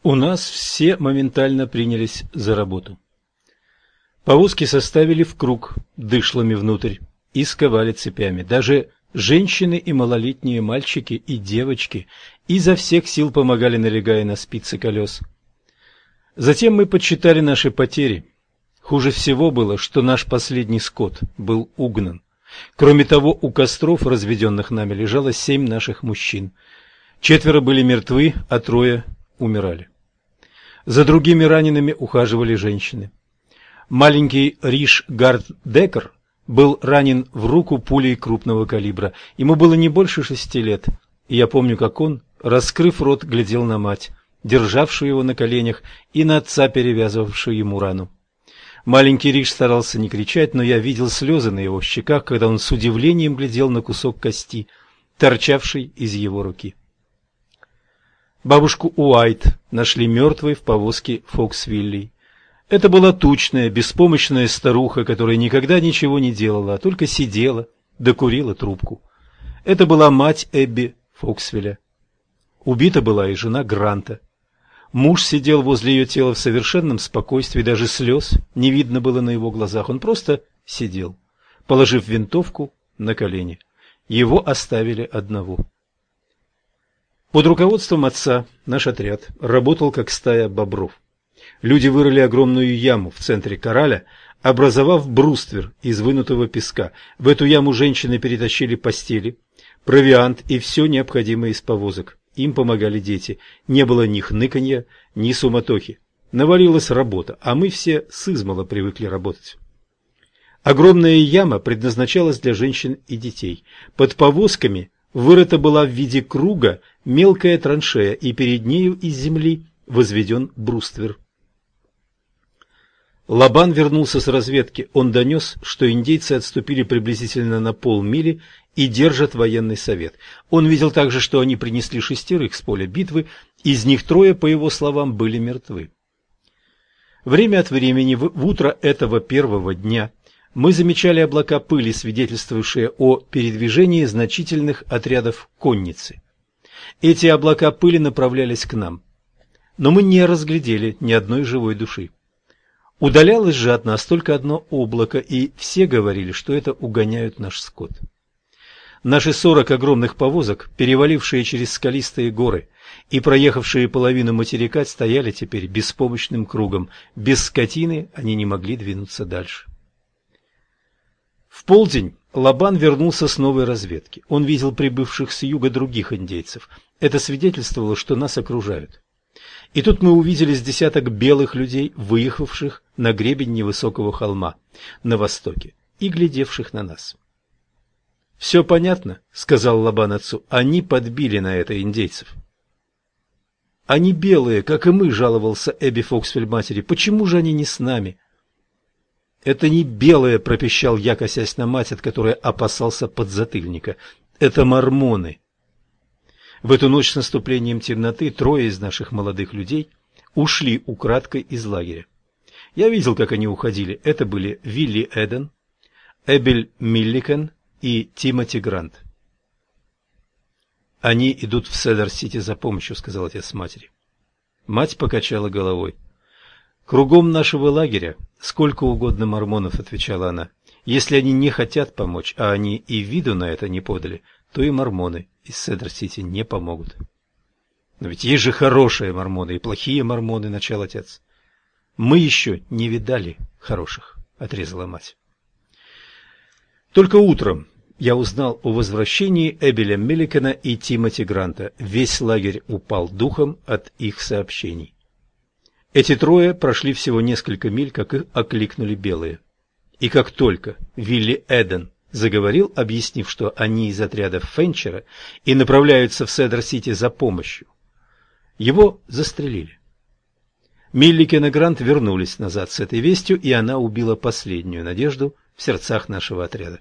У нас все моментально принялись за работу. Повозки составили в круг дышлами внутрь и сковали цепями. Даже женщины и малолетние мальчики и девочки изо всех сил помогали, налегая на спицы колес. Затем мы подсчитали наши потери. Хуже всего было, что наш последний скот был угнан. Кроме того, у костров, разведенных нами, лежало 7 наших мужчин. 4 были мертвы, а 3 умирали. За другими ранеными ухаживали женщины. Маленький Риш Гарддекер был ранен в руку пулей крупного калибра. Ему было не больше 6 лет, и я помню, как он, раскрыв рот, глядел на мать, державшую его на коленях, и на отца, перевязывавшую ему рану. Маленький Риш старался не кричать, но я видел слезы на его щеках, когда он с удивлением глядел на кусок кости, торчавший из его руки. Бабушку Уайт нашли мертвой в повозке Фоксвилли. Это была тучная, беспомощная старуха, которая никогда ничего не делала, а только сидела да курила трубку. Это была мать Эбби Фоксвилля. Убита была и жена Гранта. Муж сидел возле ее тела в совершенном спокойствии, даже слез не видно было на его глазах. Он просто сидел, положив винтовку на колени. Его оставили одного. Под руководством отца наш отряд работал как стая бобров. Люди вырыли огромную яму в центре кораля, образовав бруствер из вынутого песка. В эту яму женщины перетащили постели, провиант и все необходимое из повозок. Им помогали дети. Не было ни хныканья, ни суматохи. Навалилась работа, а мы все сызмала привыкли работать. Огромная яма предназначалась для женщин и детей. Под повозками вырыта была в виде круга мелкая траншея, и перед нею из земли возведен бруствер. Лабан вернулся с разведки. Он донес, что индейцы отступили приблизительно на полмили и держат военный совет. Он видел также, что они принесли 6 с поля битвы, из них 3, по его словам, были мертвы. Время от времени в утро этого первого дня мы замечали облака пыли, свидетельствующие о передвижении значительных отрядов конницы. Эти облака пыли направлялись к нам, но мы не разглядели ни одной живой души. Удалялось же от нас только одно облако, и все говорили, что это угоняют наш скот. Наши 40 огромных повозок, перевалившие через скалистые горы и проехавшие половину материка, стояли теперь беспомощным кругом. Без скотины они не могли двинуться дальше. В полдень Лабан вернулся с новой разведки. Он видел прибывших с юга других индейцев. Это свидетельствовало, что нас окружают. И тут мы увидели с десяток белых людей, выехавших на гребень невысокого холма на востоке и глядевших на нас. «Все понятно», — сказал Лабан отцу, — «они подбили на это индейцев». «Они белые, как и мы», — жаловался Эбби Фоксвилл матери, — «почему же они не с нами?» «Это не белые», — пропищал я, косясь на мать, от которой опасался подзатыльника, — «это мормоны». В эту ночь с наступлением темноты 3 из наших молодых людей ушли украдкой из лагеря. Я видел, как они уходили. Это были Вилли Эден, Эбель Милликен и Тимоти Грант. «Они идут в Седар-Сити за помощью», — сказал отец матери. Мать покачала головой. «Кругом нашего лагеря сколько угодно мормонов», — отвечала она. «Если они не хотят помочь, а они и виду на это не подали, то и мормоны из Седар-Сити не помогут». «Но ведь есть же хорошие мормоны и плохие мормоны», — начал отец. «Мы еще не видали хороших», — отрезала мать. Только утром я узнал о возвращении Эбеля Милликена и Тимоти Гранта. Весь лагерь упал духом от их сообщений. Эти 3 прошли всего несколько миль, как их окликнули белые. И как только Вилли Эден заговорил, объяснив, что они из отряда Фенчера и направляются в Седар-Сити за помощью, его застрелили. Милликен и Грант вернулись назад с этой вестью, и она убила последнюю надежду в сердцах нашего отряда.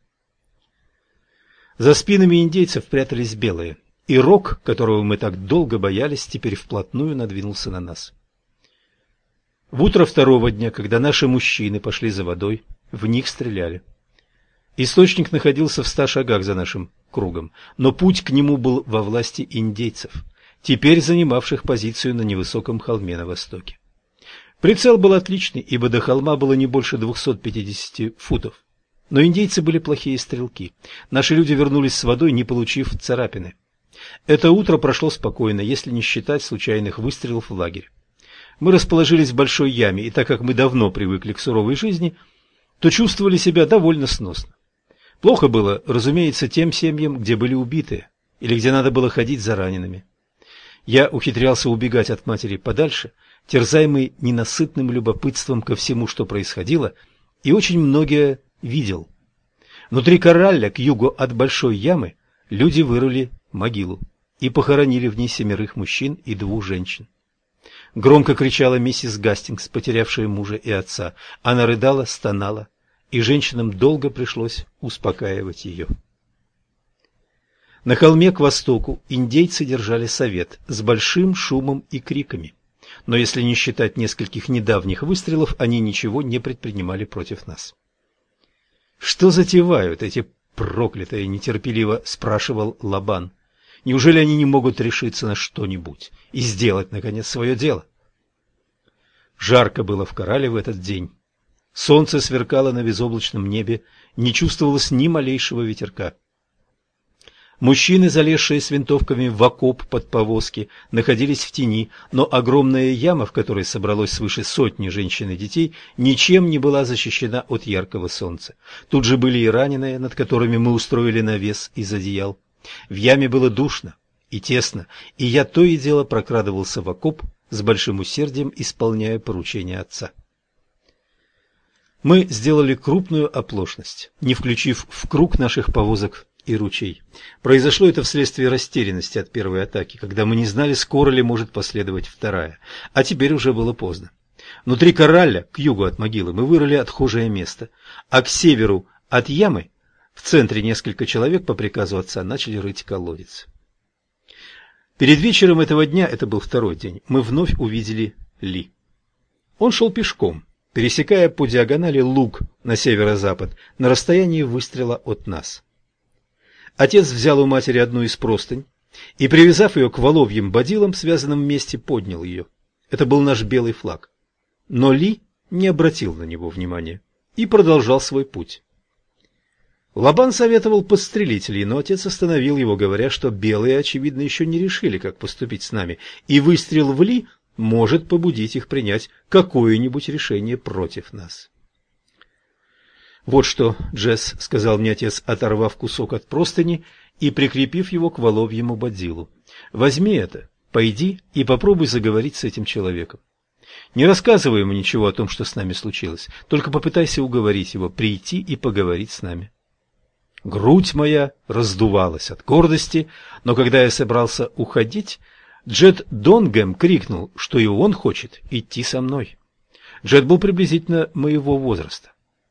За спинами индейцев прятались белые, и Рок, которого мы так долго боялись, теперь вплотную надвинулся на нас. В утро второго дня, когда наши мужчины пошли за водой, в них стреляли. Источник находился в 100 шагах за нашим кругом, но путь к нему был во власти индейцев. теперь занимавших позицию на невысоком холме на востоке. Прицел был отличный, ибо до холма было не больше 250 футов. Но индейцы были плохие стрелки. Наши люди вернулись с водой, не получив царапины. Это утро прошло спокойно, если не считать случайных выстрелов в лагерь. Мы расположились в большой яме, и так как мы давно привыкли к суровой жизни, то чувствовали себя довольно сносно. Плохо было, разумеется, тем семьям, где были убитые, или где надо было ходить за ранеными. Я ухитрялся убегать от матери подальше, терзаемый ненасытным любопытством ко всему, что происходило, и очень многое видел. Внутри корралля, к югу от большой ямы, люди вырыли могилу и похоронили в ней 7 мужчин и 2 женщин. Громко кричала миссис Гастингс, потерявшая мужа и отца. Она рыдала, стонала, и женщинам долго пришлось успокаивать ее. На холме к востоку индейцы держали совет с большим шумом и криками, но если не считать нескольких недавних выстрелов, они ничего не предпринимали против нас. «Что затевают эти проклятые?» — нетерпеливо спрашивал Лабан. «Неужели они не могут решиться на что-нибудь и сделать, наконец, свое дело?» Жарко было в коррале в этот день. Солнце сверкало на безоблачном небе, не чувствовалось ни малейшего ветерка. Мужчины, залезшие с винтовками в окоп под повозки, находились в тени, но огромная яма, в которой собралось свыше 100 женщин и детей, ничем не была защищена от яркого солнца. Тут же были и раненые, над которыми мы устроили навес из одеял. В яме было душно и тесно, и я то и дело прокрадывался в окоп, с большим усердием исполняя поручения отца. Мы сделали крупную оплошность, не включив в круг наших повозок и ручей. Произошло это вследствие растерянности от первой атаки, когда мы не знали, скоро ли может последовать вторая, а теперь уже было поздно. Внутри корралля, к югу от могилы, мы вырыли отхожее место, а к северу от ямы, в центре несколько человек по приказу отца начали рыть колодец. Перед вечером этого дня, это был второй день, мы вновь увидели Ли. Он шел пешком, пересекая по диагонали луг на северо-запад, на расстоянии выстрела от нас. Отец взял у матери одну из простынь и, привязав ее к воловьим бодилам, в связанном месте, поднял ее. Это был наш белый флаг. Но Ли не обратил на него внимания и продолжал свой путь. Лабан советовал подстрелить Ли, но отец остановил его, говоря, что белые, очевидно, еще не решили, как поступить с нами, и выстрел в Ли может побудить их принять какое-нибудь решение против нас. «Вот что, Джесс», — сказал мне отец, оторвав кусок от простыни и прикрепив его к воловьему бодилу. «Возьми это, пойди и попробуй заговорить с этим человеком. Не рассказывай ему ничего о том, что с нами случилось, только попытайся уговорить его прийти и поговорить с нами». Грудь моя раздувалась от гордости, но когда я собрался уходить, Джед Донгем крикнул, что и он хочет идти со мной. Джед был приблизительно моего возраста.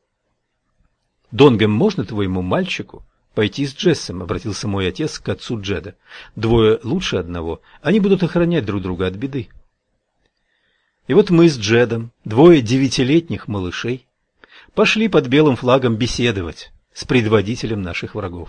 «Донгем, можно твоему мальчику пойти с Джессом?» — обратился мой отец к отцу Джеда. «Двое лучше одного, они будут охранять друг друга от беды». И вот мы с Джедом, 2 9-летних малышей, пошли под белым флагом беседовать с предводителем наших врагов.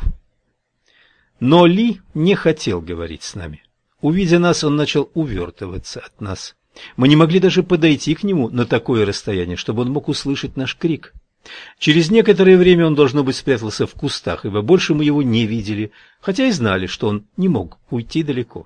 Но Ли не хотел говорить с нами. Увидя нас, он начал увертываться от нас. Мы не могли даже подойти к нему на такое расстояние, чтобы он мог услышать наш крик. Через некоторое время он, должно быть, спрятался в кустах, ибо больше мы его не видели, хотя и знали, что он не мог уйти далеко.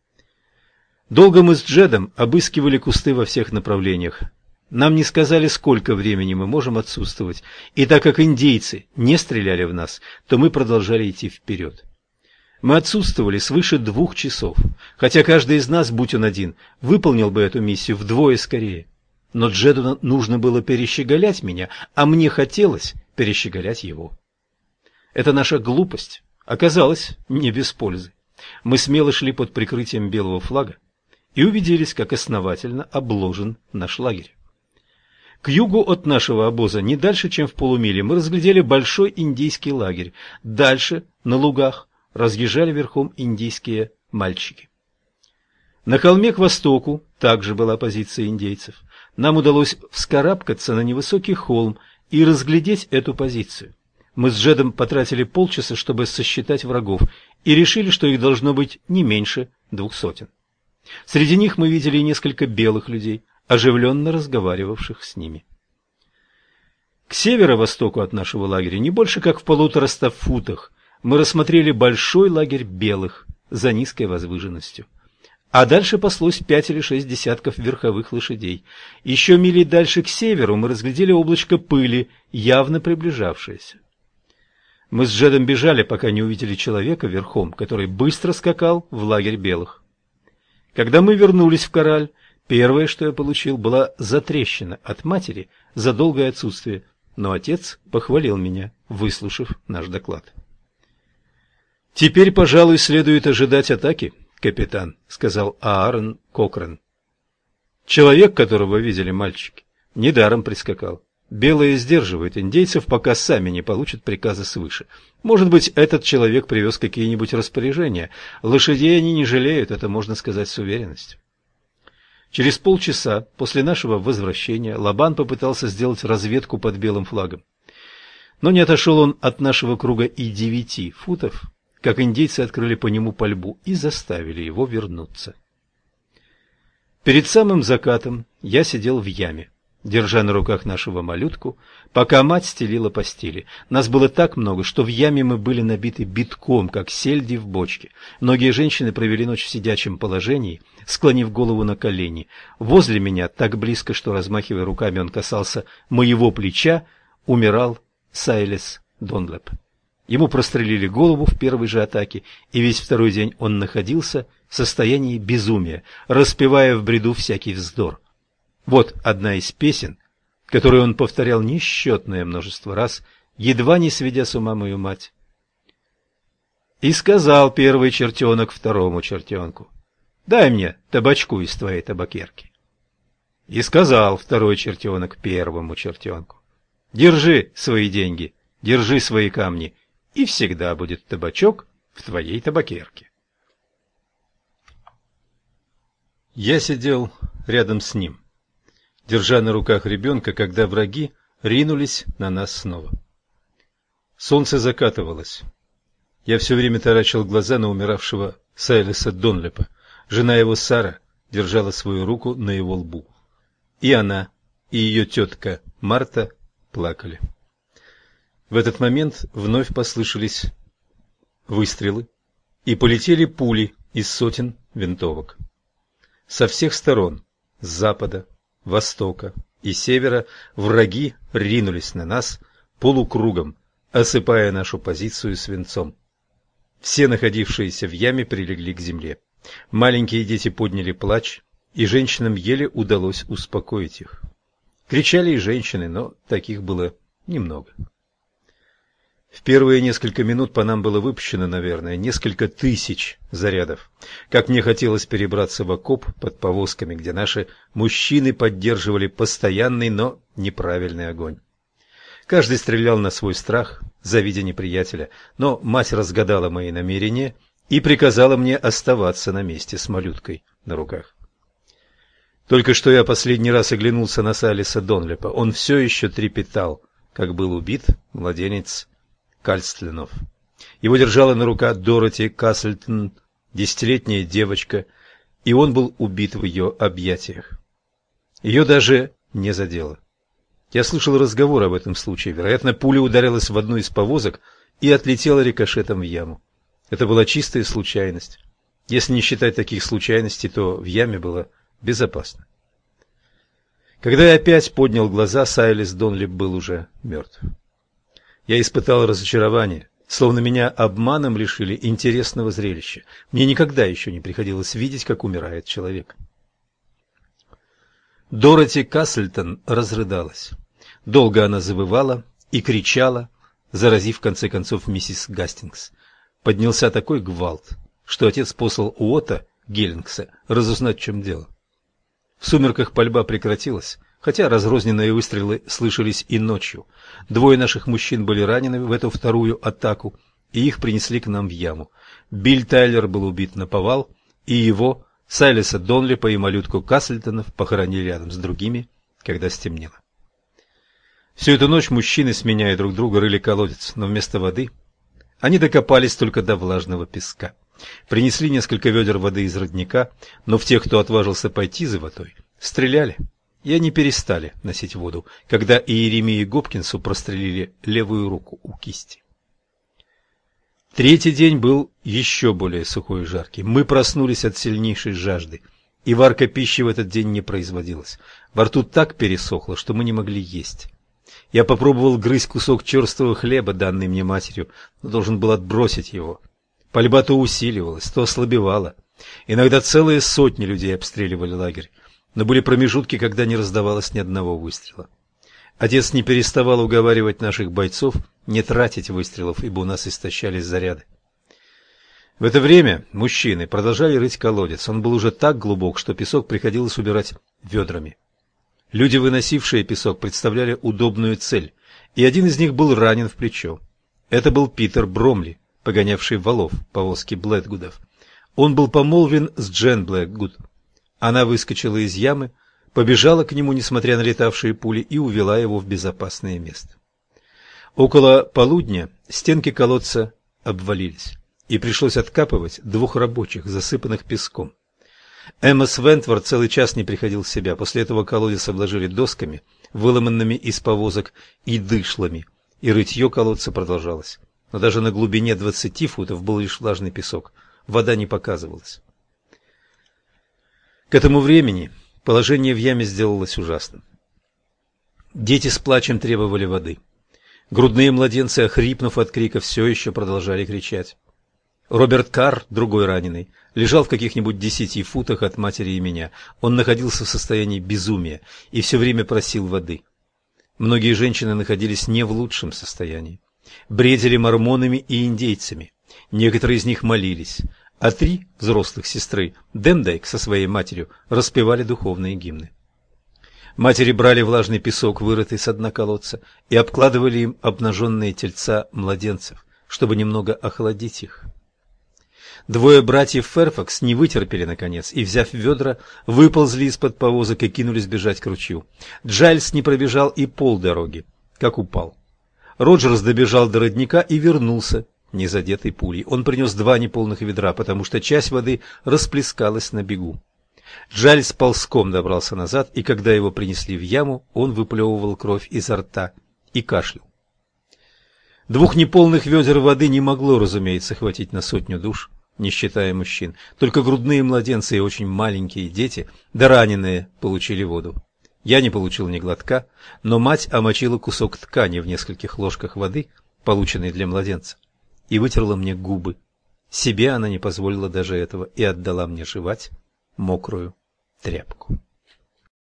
Долго мы с Джедом обыскивали кусты во всех направлениях. Нам не сказали, сколько времени мы можем отсутствовать, и так как индейцы не стреляли в нас, то мы продолжали идти вперед. Мы отсутствовали свыше 2 часов, хотя каждый из нас, будь он один, выполнил бы эту миссию вдвое скорее. Но Джеду нужно было перещеголять меня, а мне хотелось перещеголять его. Эта наша глупость оказалась не без пользы. Мы смело шли под прикрытием белого флага и убедились, как основательно обложен наш лагерь. К югу от нашего обоза, не дальше, чем в полумиле, мы разглядели большой индийский лагерь. Дальше, на лугах, разъезжали верхом индийские мальчики. На холме к востоку также была позиция индейцев. Нам удалось вскарабкаться на невысокий холм и разглядеть эту позицию. Мы с Джедом потратили полчаса, чтобы сосчитать врагов, и решили, что их должно быть не меньше 200. Среди них мы видели и несколько белых людей, оживленно разговаривавших с ними. К северо-востоку от нашего лагеря, не больше как в 150 футах, мы рассмотрели большой лагерь белых за низкой возвышенностью. А дальше паслось 5 или 6 десятков верховых лошадей. Еще мили дальше к северу мы разглядели облачко пыли, явно приближавшееся. Мы с Джедом бежали, пока не увидели человека верхом, который быстро скакал в лагерь белых. Когда мы вернулись в Кораль, первое, что я получил, была затрещина от матери за долгое отсутствие, но отец похвалил меня, выслушав наш доклад. «Теперь, пожалуй, следует ожидать атаки, капитан», — сказал Аарон Кокрен. «Человек, которого видели мальчики, недаром прискакал. Белые сдерживают индейцев, пока сами не получат приказа свыше. Может быть, этот человек привез какие-нибудь распоряжения. Лошадей они не жалеют, это можно сказать с уверенностью». Через полчаса после нашего возвращения Лабан попытался сделать разведку под белым флагом. Но не отошел он от нашего круга и 9 футов, как индейцы открыли по нему пальбу и заставили его вернуться. Перед самым закатом я сидел в яме, держа на руках нашего малютку, пока мать стелила постели. Нас было так много, что в яме мы были набиты битком, как сельди в бочке. Многие женщины провели ночь в сидячем положении, склонив голову на колени. Возле меня, так близко, что, размахивая руками, он касался моего плеча, умирал Сайлес Донлеп. Ему прострелили голову в первой же атаке, и весь второй день он находился в состоянии безумия, распевая в бреду всякий вздор. Вот одна из песен, которую он повторял несчетное множество раз, едва не сведя с ума мою мать. «И сказал первый чертенок второму чертенку: дай мне табачку из твоей табакерки. И сказал второй чертенок первому чертенку: держи свои деньги, держи свои камни, и всегда будет табачок в твоей табакерке». Я сидел рядом с ним, держа на руках ребенка, когда враги ринулись на нас снова. Солнце закатывалось. Я все время таращил глаза на умиравшего Сайлеса Донлепа. Жена его, Сара, держала свою руку на его лбу. И она, и ее тетка Марта плакали. В этот момент вновь послышались выстрелы, и полетели пули из сотен винтовок. Со всех сторон, с запада, востока и севера, враги ринулись на нас полукругом, осыпая нашу позицию свинцом. Все находившиеся в яме прилегли к земле. Маленькие дети подняли плач, и женщинам еле удалось успокоить их. Кричали и женщины, но таких было немного. В первые несколько минут по нам было выпущено, наверное, несколько тысяч зарядов. Как мне хотелось перебраться в окоп под повозками, где наши мужчины поддерживали постоянный, но неправильный огонь. Каждый стрелял на свой страх, завидя неприятеля, но мать разгадала мои намерения и приказала мне оставаться на месте с малюткой на руках. Только что я последний раз оглянулся на Сайлеса Донлепа. Он все еще трепетал, как был убит младенец Кальстленов. Его держала на руках Дороти Каслтон, 10-летняя девочка, и он был убит в ее объятиях. Ее даже не задело. Я слышал разговор об этом случае. Вероятно, пуля ударилась в одну из повозок и отлетела рикошетом в яму. Это была чистая случайность. Если не считать таких случайностей, то в яме было безопасно. Когда я опять поднял глаза, Сайлес Донлеп был уже мертв. Я испытал разочарование, словно меня обманом лишили интересного зрелища. Мне никогда еще не приходилось видеть, как умирает человек. Дороти Каслтон разрыдалась. Долго она завывала и кричала, заразив в конце концов миссис Гастингс. Поднялся такой гвалт, что отец послал Уотта Геллингса разузнать, в чем дело. В сумерках пальба прекратилась, хотя разрозненные выстрелы слышались и ночью. 2 наших мужчин были ранены в эту вторую атаку, и их принесли к нам в яму. Билл Тайлер был убит наповал, и его, Сайлеса Донлепа и малютку Каслтонов похоронили рядом с другими, когда стемнело. Всю эту ночь мужчины, сменяя друг друга, рыли колодец, но вместо воды они докопались только до влажного песка. Принесли несколько ведер воды из родника, но в тех, кто отважился пойти за водой, стреляли. И они перестали носить воду, когда Иеремии Гопкинсу прострелили левую руку у кисти. Третий день был еще более сухой и жаркий. Мы проснулись от сильнейшей жажды, и варка пищи в этот день не производилась. Во рту так пересохло, что мы не могли есть. Я попробовал грызть кусок черствого хлеба, данный мне матерью, но должен был отбросить его. Пальба то усиливалась, то ослабевала. Иногда целые сотни людей обстреливали лагерь, но были промежутки, когда не раздавалось ни одного выстрела. Отец не переставал уговаривать наших бойцов не тратить выстрелов, ибо у нас истощались заряды. В это время мужчины продолжали рыть колодец. Он был уже так глубок, что песок приходилось убирать ведрами. Люди, выносившие песок, представляли удобную цель, и один из них был ранен в плечо. Это был Питер Бромли, погонявший валов повозки Блэкгудов. Он был помолвлен с Джен Блэкгуд. Она выскочила из ямы, побежала к нему, несмотря на летавшие пули, и увела его в безопасное место. Около полудня стенки колодца обвалились, и пришлось откапывать 2 рабочих, засыпанных песком. Эммос Вентворд целый час не приходил в себя. После этого колодец обложили досками, выломанными из повозок, и дышлами, и рытье колодца продолжалось. Но даже на глубине 20 футов был лишь влажный песок, вода не показывалась. К этому времени положение в яме сделалось ужасным. Дети с плачем требовали воды. Грудные младенцы, охрипнув от крика, все еще продолжали кричать. Роберт Карр, другой раненый, лежал в каких-нибудь 10 футах от матери и меня. Он находился в состоянии безумия и все время просил воды. Многие женщины находились не в лучшем состоянии. Бредили мормонами и индейцами. Некоторые из них молились, а 3 взрослых сестры, Демдайк со своей матерью, распевали духовные гимны. Матери брали влажный песок, вырытый со дна колодца, и обкладывали им обнаженные тельца младенцев, чтобы немного охладить их. 2 братьев Ферфакс не вытерпели, наконец, и, взяв ведра, выползли из-под повозок и кинулись бежать к ручью. Джайлс не пробежал и полдороги, как упал. Роджерс добежал до родника и вернулся, не задетый пулей. Он принес 2 неполных ведра, потому что часть воды расплескалась на бегу. Джайлс ползком добрался назад, и когда его принесли в яму, он выплевывал кровь изо рта и кашлял. 2 неполных ведер воды не могло, разумеется, хватить на 100 душ, не считая мужчин. Только грудные младенцы и очень маленькие дети, да раненые, получили воду. Я не получил ни глотка, но мать омочила кусок ткани в нескольких ложках воды, полученной для младенца, и вытерла мне губы. Себе она не позволила даже этого и отдала мне жевать мокрую тряпку.